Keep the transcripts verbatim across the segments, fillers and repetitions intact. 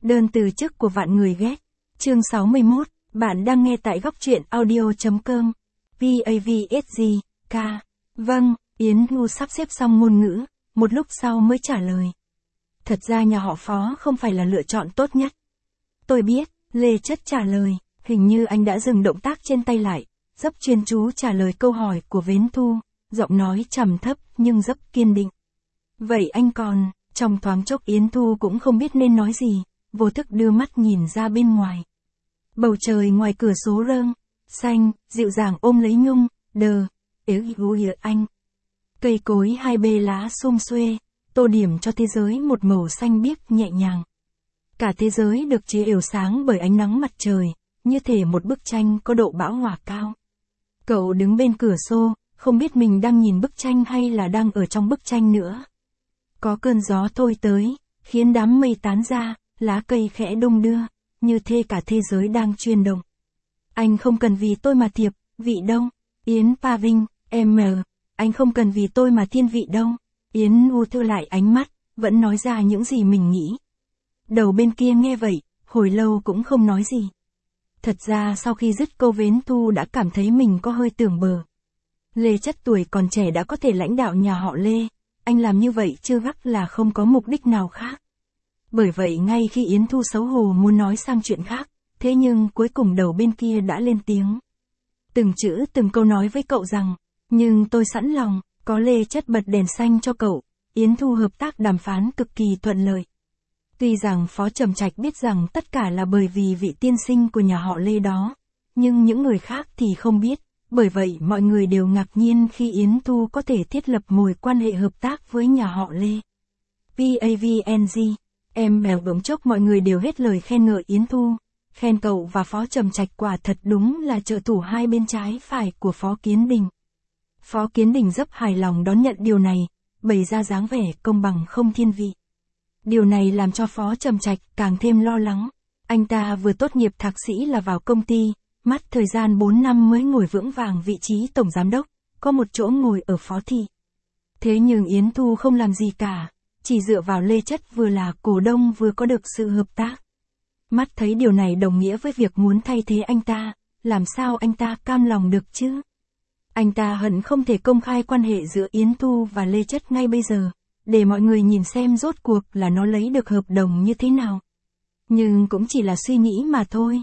Đơn từ chức của vạn người ghét. Chương sáu mươi mốt, bạn đang nghe tại góc truyện audio.com. vavsg, K. Vâng, Yến Thu sắp xếp xong ngôn ngữ, một lúc sau mới trả lời. Thật ra nhà họ Phó không phải là lựa chọn tốt nhất. Tôi biết, Lê Chất trả lời, hình như anh đã dừng động tác trên tay lại, rất chuyên chú trả lời câu hỏi của Vến Thu, giọng nói trầm thấp nhưng rất kiên định. Vậy anh còn, trong thoáng chốc Yến Thu cũng không biết nên nói gì, vô thức đưa mắt nhìn ra bên ngoài. Bầu trời ngoài cửa sổ rơm, xanh, dịu dàng ôm lấy Nhung, đờ, yếu yếu anh. Cây cối hai bê lá xum xuê, tô điểm cho thế giới một màu xanh biếc nhẹ nhàng. Cả thế giới được chiếu ều sáng bởi ánh nắng mặt trời, như thể một bức tranh có độ bão hòa cao. Cậu đứng bên cửa sổ, không biết mình đang nhìn bức tranh hay là đang ở trong bức tranh nữa. Có cơn gió thổi tới, khiến đám mây tán ra, lá cây khẽ đung đưa, như thế cả thế giới đang chuyển động. Anh không cần vì tôi mà thiệp, vị đâu, Yến Pa Vinh, em mờ, anh không cần vì tôi mà thiên vị đâu. Yến U thư lại ánh mắt, vẫn nói ra những gì mình nghĩ. Đầu bên kia nghe vậy, hồi lâu cũng không nói gì. Thật ra sau khi dứt câu Vến Thu đã cảm thấy mình có hơi tưởng bờ. Lê Chất tuổi còn trẻ đã có thể lãnh đạo nhà họ Lê, anh làm như vậy chưa chắc là không có mục đích nào khác. Bởi vậy ngay khi Yến Thu xấu hổ muốn nói sang chuyện khác, thế nhưng cuối cùng đầu bên kia đã lên tiếng. Từng chữ từng câu nói với cậu rằng, nhưng tôi sẵn lòng, có Lê Chất bật đèn xanh cho cậu, Yến Thu hợp tác đàm phán cực kỳ thuận lợi. Tuy rằng Phó Trầm Trạch biết rằng tất cả là bởi vì vị tiên sinh của nhà họ Lê đó, nhưng những người khác thì không biết, bởi vậy mọi người đều ngạc nhiên khi Yến Thu có thể thiết lập mối quan hệ hợp tác với nhà họ Lê. pavng, em bèo bỗng chốc mọi người đều hết lời khen ngợi Yến Thu, khen cậu và Phó Trầm Trạch quả thật đúng là trợ thủ hai bên trái phải của Phó Kiến Đình. Phó Kiến Đình rất hài lòng đón nhận điều này, bày ra dáng vẻ công bằng không thiên vị. Điều này làm cho Phó Trầm Trạch càng thêm lo lắng. Anh ta vừa tốt nghiệp thạc sĩ là vào công ty, mất thời gian bốn năm mới ngồi vững vàng vị trí tổng giám đốc, có một chỗ ngồi ở phó thị. Thế nhưng Yến Thu không làm gì cả, chỉ dựa vào Lê Chất vừa là cổ đông vừa có được sự hợp tác. Mắt thấy điều này đồng nghĩa với việc muốn thay thế anh ta, làm sao anh ta cam lòng được chứ? Anh ta hận không thể công khai quan hệ giữa Yến Thu và Lê Chất ngay bây giờ, để mọi người nhìn xem rốt cuộc là nó lấy được hợp đồng như thế nào. Nhưng cũng chỉ là suy nghĩ mà thôi.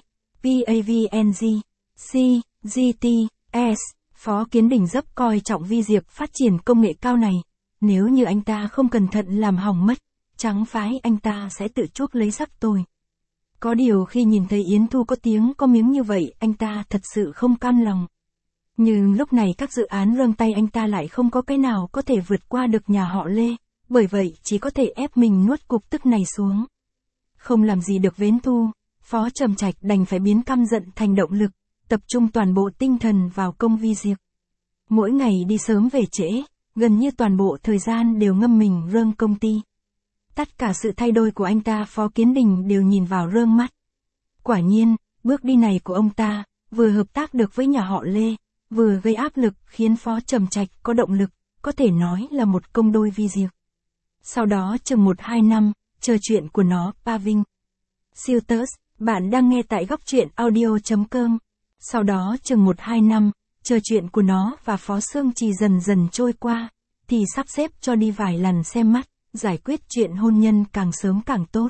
pavng, C, giê tê, S, Phó Kiến Đình rất coi trọng vi diệt phát triển công nghệ cao này. Nếu như anh ta không cẩn thận làm hỏng mất, trắng phái anh ta sẽ tự chuốc lấy rắc tôi. Có điều khi nhìn thấy Yến Thu có tiếng có miếng như vậy, anh ta thật sự không cam lòng. Nhưng lúc này các dự án râng tay anh ta lại không có cái nào có thể vượt qua được nhà họ Lê, bởi vậy chỉ có thể ép mình nuốt cục tức này xuống. Không làm gì được Vến Thu, Phó Trầm Trạch đành phải biến căm giận thành động lực, tập trung toàn bộ tinh thần vào công vi diệt. Mỗi ngày đi sớm về trễ, gần như toàn bộ thời gian đều ngâm mình rơm công ty. Tất cả sự thay đổi của anh ta Phó Kiến Đình đều nhìn vào rơm mắt. Quả nhiên, bước đi này của ông ta, vừa hợp tác được với nhà họ Lê, vừa gây áp lực khiến Phó Trầm Trạch có động lực, có thể nói là một công đôi vi diệt. Sau đó chừng một hai năm, chờ chuyện của nó, Pa Vinh. Silters, bạn đang nghe tại góc truyện audio.com. Sau đó chừng một hai năm, chờ chuyện của nó và Phó Sương Trì dần dần trôi qua, thì sắp xếp cho đi vài lần xem mắt, giải quyết chuyện hôn nhân càng sớm càng tốt.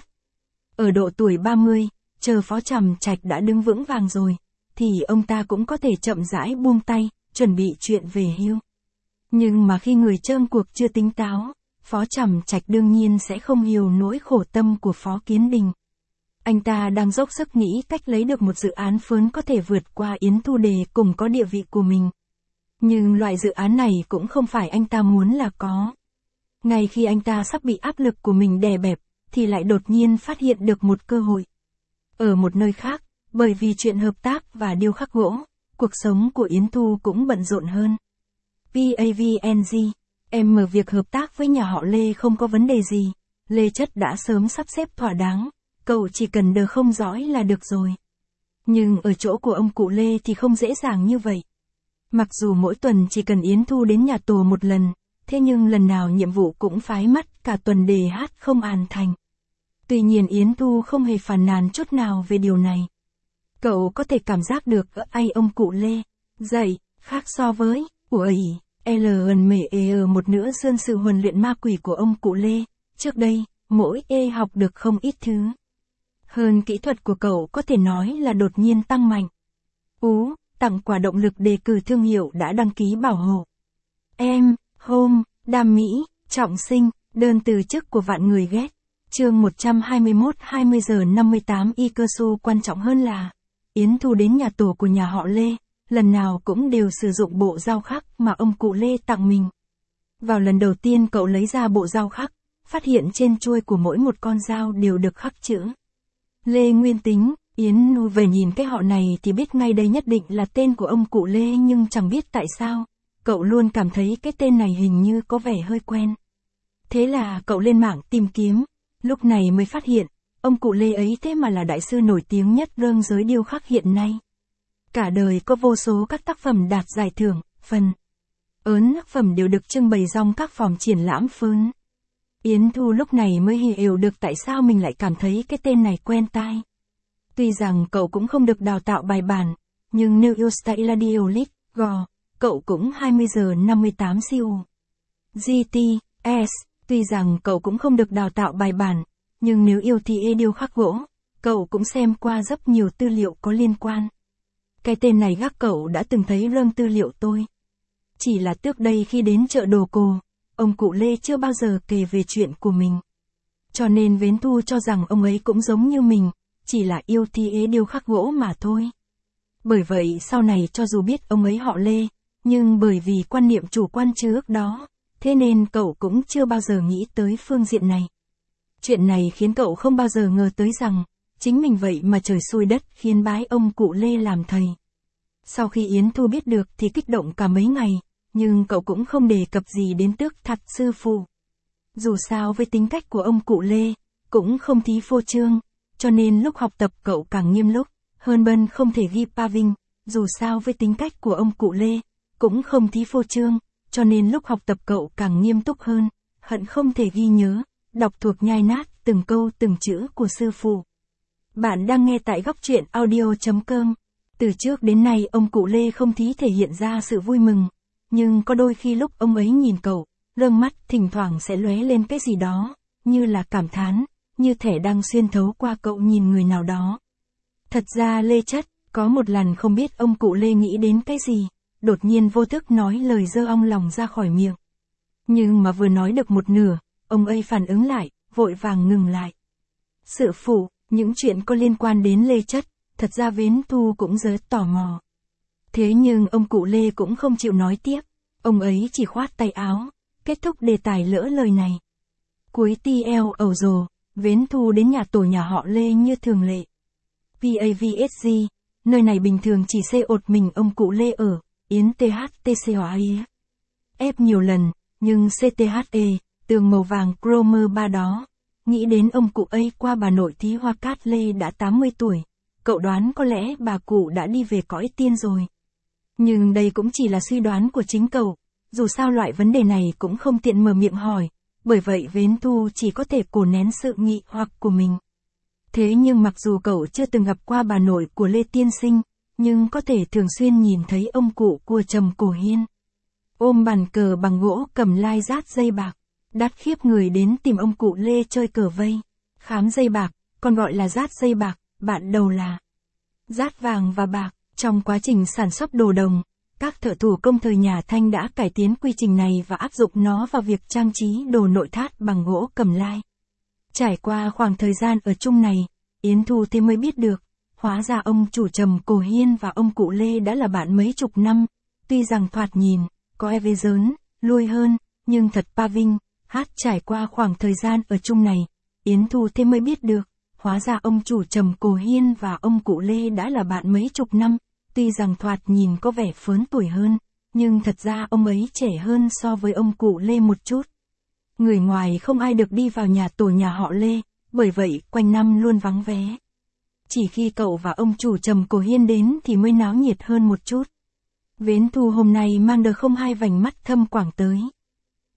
Ở độ tuổi ba mươi, chờ Phó Trầm Trạch đã đứng vững vàng rồi, thì ông ta cũng có thể chậm rãi buông tay, chuẩn bị chuyện về hưu. Nhưng mà khi người trơn cuộc chưa tính táo, Phó Trầm Trạch đương nhiên sẽ không hiểu nỗi khổ tâm của Phó Kiến Đình. Anh ta đang dốc sức nghĩ cách lấy được một dự án phớn có thể vượt qua Yến Thu để cùng có địa vị của mình. Nhưng loại dự án này cũng không phải anh ta muốn là có. Ngay khi anh ta sắp bị áp lực của mình đè bẹp, thì lại đột nhiên phát hiện được một cơ hội. Ở một nơi khác, bởi vì chuyện hợp tác và điêu khắc gỗ, cuộc sống của Yến Thu cũng bận rộn hơn. pavng, em mở việc hợp tác với nhà họ Lê không có vấn đề gì, Lê Chất đã sớm sắp xếp thỏa đáng, cậu chỉ cần đờ không dõi là được rồi. Nhưng ở chỗ của ông cụ Lê thì không dễ dàng như vậy. Mặc dù mỗi tuần chỉ cần Yến Thu đến nhà tù một lần, thế nhưng lần nào nhiệm vụ cũng phái mắt cả tuần để hát không hoàn thành. Tuy nhiên Yến Thu không hề phàn nàn chút nào về điều này. Cậu có thể cảm giác được ở ai ông cụ Lê, dậy, khác so với, ủi, ln mề e một nữa sơn sự huấn luyện ma quỷ của ông cụ Lê, trước đây, mỗi e học được không ít thứ. Hơn kỹ thuật của cậu có thể nói là đột nhiên tăng mạnh. Ú, tặng quà động lực đề cử thương hiệu đã đăng ký bảo hộ. Em, home, đam mỹ, trọng sinh, đơn từ chức của vạn người ghét. Chương một trăm hai mươi mốt hai mươi giờ năm mươi tám y cơ su quan trọng hơn là, Yến Thu đến nhà tổ của nhà họ Lê, lần nào cũng đều sử dụng bộ dao khắc mà ông cụ Lê tặng mình. Vào lần đầu tiên cậu lấy ra bộ dao khắc, phát hiện trên chuôi của mỗi một con dao đều được khắc chữ Lê Nguyên Tính. Yến Thu về nhìn cái họ này thì biết ngay đây nhất định là tên của ông cụ Lê, nhưng chẳng biết tại sao, cậu luôn cảm thấy cái tên này hình như có vẻ hơi quen. Thế là cậu lên mạng tìm kiếm, lúc này mới phát hiện, ông cụ Lê ấy thế mà là đại sư nổi tiếng nhất rương giới điêu khắc hiện nay. Cả đời có vô số các tác phẩm đạt giải thưởng, phần ớn tác phẩm đều được trưng bày trong các phòng triển lãm phớn. Yến Thu lúc này mới hiểu được tại sao mình lại cảm thấy cái tên này quen tai. Tuy rằng cậu cũng không được đào tạo bài bản, nhưng nếu yêu style là điều lít, gò, cậu cũng hai mươi giờ năm mươi tám siêu. giê tê ét, tuy rằng cậu cũng không được đào tạo bài bản, nhưng nếu yêu thì e điêu khắc gỗ, cậu cũng xem qua rất nhiều tư liệu có liên quan. Cái tên này gác cậu đã từng thấy rơm tư liệu tôi. Chỉ là trước đây khi đến chợ đồ cổ, ông cụ Lê chưa bao giờ kể về chuyện của mình. Cho nên Yến Thu cho rằng ông ấy cũng giống như mình, chỉ là yêu thi ế điêu khắc gỗ mà thôi. Bởi vậy sau này cho dù biết ông ấy họ Lê, nhưng bởi vì quan niệm chủ quan trước đó, thế nên cậu cũng chưa bao giờ nghĩ tới phương diện này. Chuyện này khiến cậu không bao giờ ngờ tới rằng, chính mình vậy mà trời xui đất khiến bái ông cụ Lê làm thầy. Sau khi Yến Thu biết được thì kích động cả mấy ngày, nhưng cậu cũng không đề cập gì đến tước thật sư phụ. Dù sao với tính cách của ông cụ Lê, cũng không thí phô trương, cho nên lúc học tập cậu càng nghiêm lúc, hơn bân không thể ghi pa vinh, dù sao với tính cách của ông cụ Lê, cũng không thí phô trương, cho nên lúc học tập cậu càng nghiêm túc hơn, hận không thể ghi nhớ, đọc thuộc nhai nát từng câu từng chữ của sư phụ. Bạn đang nghe tại góc truyện audio chấm com. Từ trước đến nay ông cụ Lê không thí thể hiện ra sự vui mừng, nhưng có đôi khi lúc ông ấy nhìn cậu, lương mắt thỉnh thoảng sẽ lóe lên cái gì đó, như là cảm thán, như thể đang xuyên thấu qua cậu nhìn người nào đó. Thật ra Lê Chất, có một lần không biết ông cụ Lê nghĩ đến cái gì, đột nhiên vô thức nói lời dơ ong lòng ra khỏi miệng. Nhưng mà vừa nói được một nửa, ông ấy phản ứng lại, vội vàng ngừng lại. Sư phụ, những chuyện có liên quan đến Lê Chất, thật ra Yến Thu cũng rất tò mò. Thế nhưng ông cụ Lê cũng không chịu nói tiếp, ông ấy chỉ khoát tay áo, kết thúc đề tài lỡ lời này. Cuối ti eo ẩu rồ, Yến Thu đến nhà tổ nhà họ Lê như thường lệ. pê a vê ét giê, nơi này bình thường chỉ xe ột mình ông cụ Lê ở, Yến tê hát tê xê hóa ý. Ép nhiều lần, nhưng xê tê hát e, tường màu vàng Cromer ba đó. Nghĩ đến ông cụ ấy qua bà nội Thí Hoa Cát Lê đã tám mươi tuổi, cậu đoán có lẽ bà cụ đã đi về cõi tiên rồi. Nhưng đây cũng chỉ là suy đoán của chính cậu, dù sao loại vấn đề này cũng không tiện mở miệng hỏi, bởi vậy Yến Thu chỉ có thể cố nén sự nghi hoặc của mình. Thế nhưng mặc dù cậu chưa từng gặp qua bà nội của Lê Tiên Sinh, nhưng có thể thường xuyên nhìn thấy ông cụ của Trầm Cổ Hiên. Ôm bàn cờ bằng gỗ cầm lai rát dây bạc, đắt khiếp người đến tìm ông cụ Lê chơi cờ vây, khám dây bạc, còn gọi là rát dây bạc, bạn đầu là rát vàng và bạc. Trong quá trình sản xuất đồ đồng, các thợ thủ công thời nhà Thanh đã cải tiến quy trình này và áp dụng nó vào việc trang trí đồ nội thất bằng gỗ cầm lai. Trải qua khoảng thời gian ở chung này, Yến Thu thì mới biết được, hóa ra ông chủ Trầm Cổ Hiên và ông cụ Lê đã là bạn mấy chục năm, tuy rằng thoạt nhìn, có e vê lớn, lui hơn, nhưng thật pa vinh, hát trải qua khoảng thời gian ở chung này, Yến Thu thì mới biết được, hóa ra ông chủ Trầm Cổ Hiên và ông cụ Lê đã là bạn mấy chục năm, tuy rằng thoạt nhìn có vẻ phớn tuổi hơn, nhưng thật ra ông ấy trẻ hơn so với ông cụ Lê một chút. Người ngoài không ai được đi vào nhà tổ nhà họ Lê, bởi vậy quanh năm luôn vắng vé. Chỉ khi cậu và ông chủ Trầm Cổ Hiên đến thì mới náo nhiệt hơn một chút. Yến Thu hôm nay mang đờ không hai vành mắt thâm quảng tới.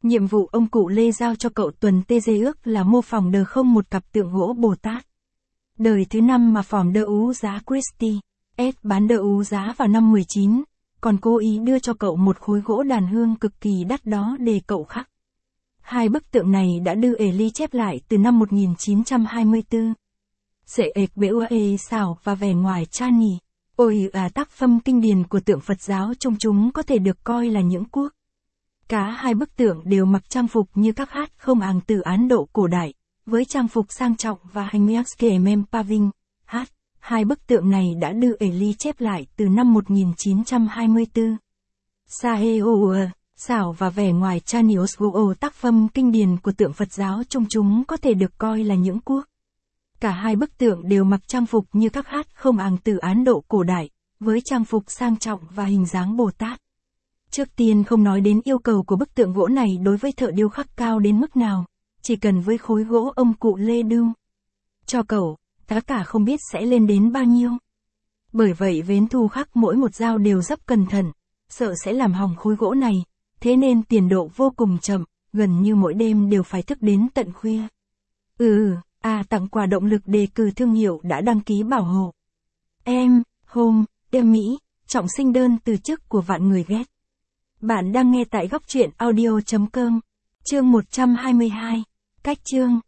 Nhiệm vụ ông cụ Lê giao cho cậu Tuần tê dê ước là mô phỏng đờ không một cặp tượng gỗ Bồ Tát. Đời thứ năm mà phỏng đờ ú giá Christie, S bán đờ ú giá vào năm mười chín, còn cố ý đưa cho cậu một khối gỗ đàn hương cực kỳ đắt đó để cậu khắc. Hai bức tượng này đã được Eli chép lại từ năm một nghìn chín trăm hai mươi tư. Sệ ếch bễu ê xảo và vẻ ngoài cha nhì. Ôi à tác phẩm kinh điển của tượng Phật giáo trong chúng có thể được coi là những cuốc. Cả hai bức tượng đều mặc trang phục như các hát không àng từ Ấn Độ cổ đại, với trang phục sang trọng và hành miaske mem paving, hát. Hai bức tượng này đã được Eli chép lại từ năm một nghìn chín trăm hai mươi tư. Saheoua, xảo và vẻ ngoài Chaniosguo tác phẩm kinh điển của tượng Phật giáo trong chúng có thể được coi là những cuốc. Cả hai bức tượng đều mặc trang phục như các hát không àng từ Ấn Độ cổ đại, với trang phục sang trọng và hình dáng Bồ Tát. Trước tiên không nói đến yêu cầu của bức tượng gỗ này đối với thợ điêu khắc cao đến mức nào, chỉ cần với khối gỗ ông cụ Lê Đu cho cậu, giá cả không biết sẽ lên đến bao nhiêu. Bởi vậy Vến Thu khắc mỗi một dao đều rất cẩn thận, sợ sẽ làm hỏng khối gỗ này, thế nên tiền độ vô cùng chậm, gần như mỗi đêm đều phải thức đến tận khuya. Ừ, à tặng quà động lực đề cử thương hiệu đã đăng ký bảo hộ. Em, Home, em Mỹ, trọng sinh đơn từ chức của vạn người ghét. Bạn đang nghe tại góc truyện audio chấm com, chương một trăm hai mươi hai, cách chương.